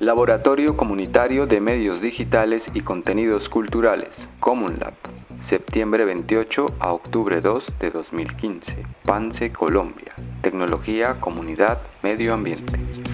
Laboratorio Comunitario de Medios Digitales y Contenidos Culturales, CommunLab, septiembre 28 a octubre 2 de 2015, Pance, Colombia. Tecnología, comunidad, medio ambiente.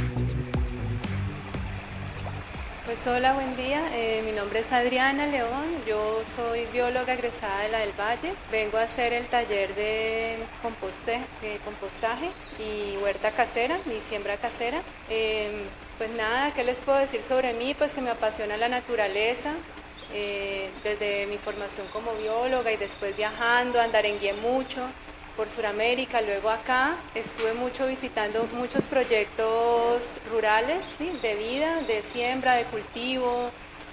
Pues hola, buen día. Mi nombre es Adriana León. Yo soy bióloga egresada de la del Valle. Vengo a hacer el taller de compostaje y huerta casera, mi siembra casera. Pues nada, ¿qué les puedo decir sobre mí? Pues que me apasiona la naturaleza. Desde mi formación como bióloga y después viajando, andarengué mucho por Sudamérica, luego acá estuve mucho visitando muchos proyectos rurales, ¿sí? De vida, de siembra, de cultivo,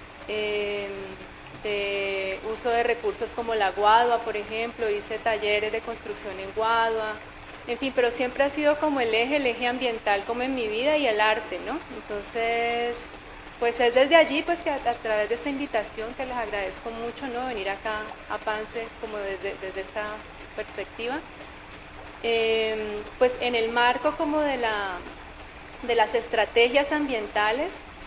de uso de recursos como la guadua, por ejemplo, hice talleres de construcción en guadua, en fin, pero siempre ha sido como el eje ambiental como en mi vida y el arte, ¿no? Entonces, pues es desde allí pues que a través de esta invitación que les agradezco mucho, ¿no? Venir acá a Pance como desde esta perspectiva, pues en el marco como de las estrategias ambientales,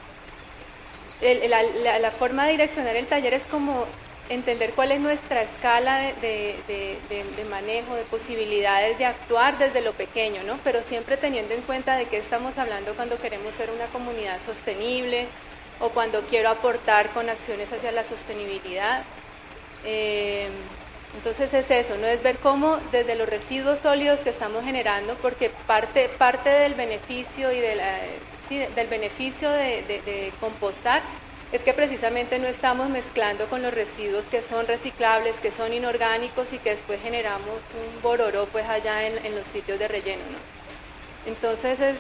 la forma de direccionar el taller es como entender cuál es nuestra escala de manejo, de posibilidades de actuar desde lo pequeño, ¿no? Pero siempre teniendo en cuenta de qué estamos hablando cuando queremos ser una comunidad sostenible o cuando quiero aportar con acciones hacia la sostenibilidad. Entonces es eso, ¿no? Es ver cómo desde los residuos sólidos que estamos generando, porque parte del beneficio y del beneficio de compostar es que precisamente no estamos mezclando con los residuos que son reciclables, que son inorgánicos y que después generamos un bororó pues allá en los sitios de relleno, ¿no? Entonces es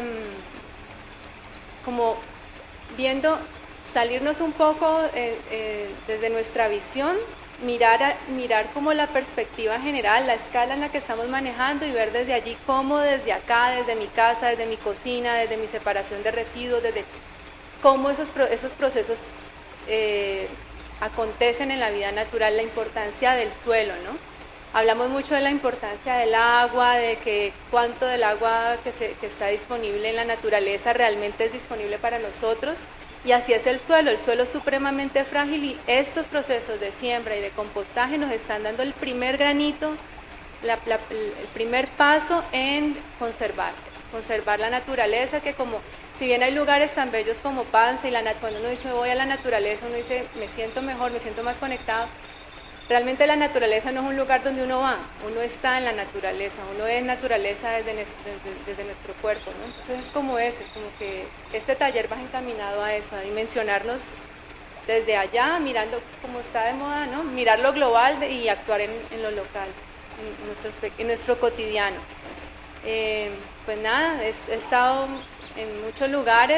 como viendo, salirnos un poco desde nuestra visión, mirar como la perspectiva general, la escala en la que estamos manejando y ver desde allí cómo desde acá, desde mi casa, desde mi cocina, desde mi separación de residuos, desde cómo esos procesos acontecen en la vida natural, la importancia del suelo, ¿no? Hablamos mucho de la importancia del agua, de que cuánto del agua que está disponible en la naturaleza realmente es disponible para nosotros. Y así es el suelo es supremamente frágil y estos procesos de siembra y de compostaje nos están dando el primer granito, el primer paso en conservar la naturaleza, que como, si bien hay lugares tan bellos como Pance, cuando uno dice voy a la naturaleza, uno dice me siento mejor, me siento más conectado. Realmente la naturaleza no es un lugar donde uno va, uno está en la naturaleza, uno es naturaleza desde nuestro cuerpo, ¿no? Entonces es como que este taller va encaminado a eso, a dimensionarnos desde allá, mirando como está de moda, ¿no? Mirar lo global y actuar en lo local, en nuestro cotidiano. Pues nada, he estado en muchos lugares,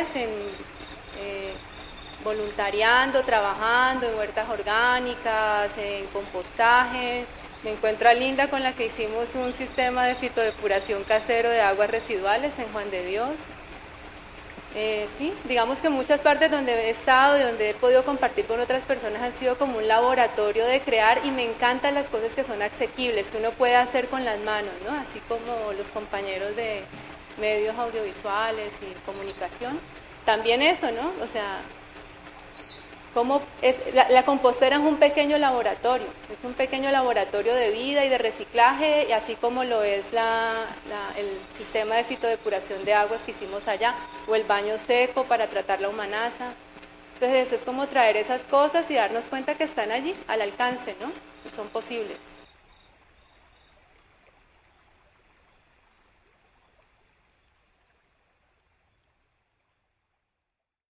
voluntariando, trabajando en huertas orgánicas, en compostaje. Me encuentro a Linda con la que hicimos un sistema de fitodepuración casero de aguas residuales en Juan de Dios. Sí, digamos que muchas partes donde he estado y donde he podido compartir con otras personas han sido como un laboratorio de crear, y me encantan las cosas que son asequibles, que uno puede hacer con las manos, ¿no? Así como los compañeros de medios audiovisuales y comunicación. También eso, ¿no? O sea, la compostera es un pequeño laboratorio de vida y de reciclaje, y así como lo es el sistema de fitodepuración de aguas que hicimos allá, o el baño seco para tratar la humanaza. Entonces eso es como traer esas cosas y darnos cuenta que están allí, al alcance, ¿no? Que son posibles.